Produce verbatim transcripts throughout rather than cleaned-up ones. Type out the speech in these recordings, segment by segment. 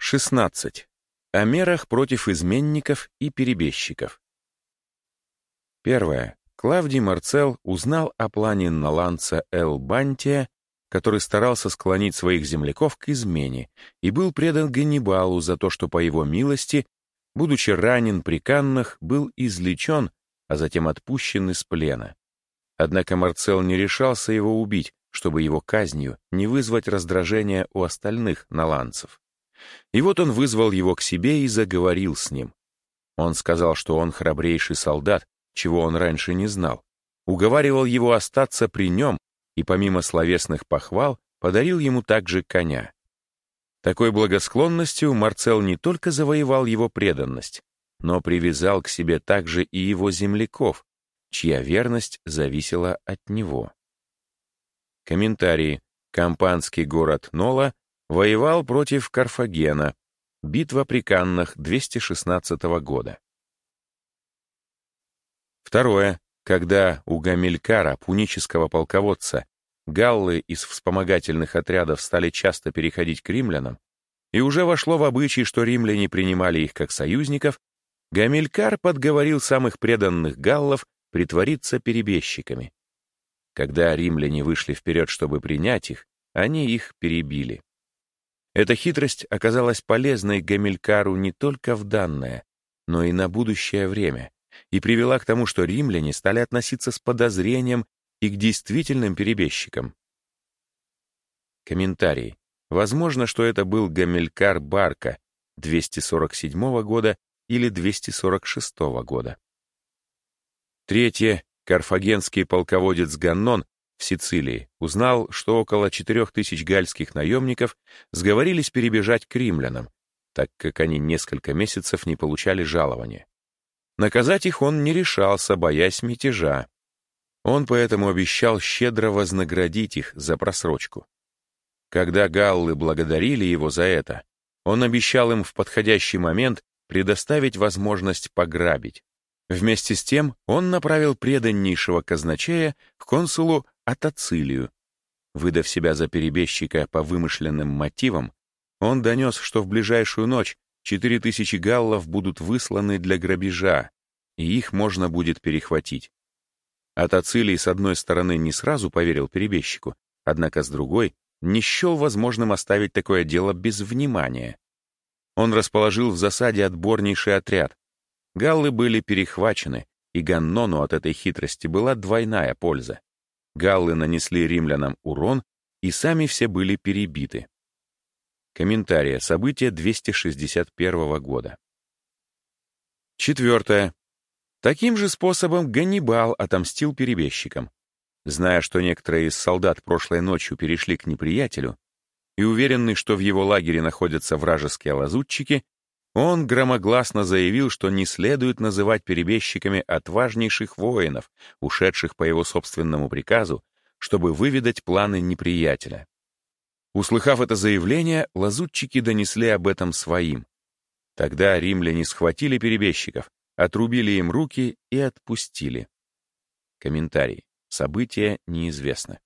шестнадцать. О мерах против изменников и перебежчиков. Первое. Клавдий Марцел узнал о плане Наланца Эл Бантия, который старался склонить своих земляков к измене и был предан Ганнибалу за то, что по его милости, будучи ранен при Каннах, был излечен, а затем отпущен из плена. Однако Марцел не решался его убить, чтобы его казнью не вызвать раздражения у остальных наланцев. И вот он вызвал его к себе и заговорил с ним. Он сказал, что он храбрейший солдат, чего он раньше не знал, уговаривал его остаться при нем и помимо словесных похвал подарил ему также коня. Такой благосклонностью Марцел не только завоевал его преданность, но привязал к себе также и его земляков, чья верность зависела от него. Комментарии. Кампанский город Нола воевал против Карфагена. Битва при Каннах двести шестнадцатого года. Второе. Когда у Гамилькара, пунического полководца, галлы из вспомогательных отрядов стали часто переходить к римлянам, и уже вошло в обычай, что римляне принимали их как союзников, Гамилькар подговорил самых преданных галлов притвориться перебежчиками. Когда римляне вышли вперед, чтобы принять их, они их перебили. Эта хитрость оказалась полезной Гамилькару не только в данное, но и на будущее время, и привела к тому, что римляне стали относиться с подозрением и к действительным перебежчикам. Комментарий. Возможно, что это был Гамилькар Барка двести сорок седьмого года или двести сорок шестого года. Третье. Карфагенский полководец Ганнон в Сицилии узнал, что около четырех тысяч гальских наемников сговорились перебежать к римлянам, так как они несколько месяцев не получали жалования. Наказать их он не решался, боясь мятежа. Он поэтому обещал щедро вознаградить их за просрочку. Когда галлы благодарили его за это, он обещал им в подходящий момент предоставить возможность пограбить. Вместе с тем он направил преданнейшего казначея к консулу Атацилию. Выдав себя за перебежчика по вымышленным мотивам, он донес, что в ближайшую ночь четыре тысячи галлов будут высланы для грабежа, и их можно будет перехватить. Атацилий, с одной стороны, не сразу поверил перебежчику, однако с другой не счел возможным оставить такое дело без внимания. Он расположил в засаде отборнейший отряд. Галлы были перехвачены, и Ганнону от этой хитрости была двойная польза. Галлы нанесли римлянам урон, и сами все были перебиты. Комментария. События двести шестьдесят первого года. Четвертое. Таким же способом Ганнибал отомстил перебежчикам. Зная, что некоторые из солдат прошлой ночью перешли к неприятелю, и уверенный, что в его лагере находятся вражеские лазутчики, он громогласно заявил, что не следует называть перебежчиками отважнейших воинов, ушедших по его собственному приказу, чтобы выведать планы неприятеля. Услыхав это заявление, лазутчики донесли об этом своим. Тогда римляне схватили перебежчиков, отрубили им руки и отпустили. Комментарий. Событие неизвестно.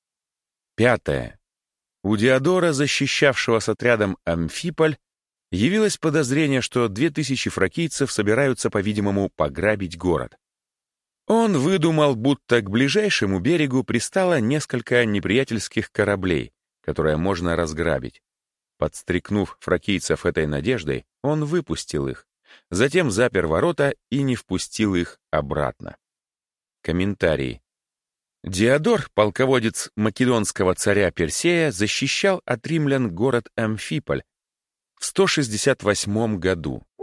Пятое. У Диодора, защищавшего с отрядом Амфиполь, явилось подозрение, что две тысячи фракийцев собираются, по-видимому, пограбить город. Он выдумал, будто к ближайшему берегу пристало несколько неприятельских кораблей, которые можно разграбить. Подстрекнув фракийцев этой надеждой, он выпустил их, затем запер ворота и не впустил их обратно. Комментарий. Диодор, полководец македонского царя Персея, защищал от римлян город Амфиполь в сто шестьдесят восьмом году.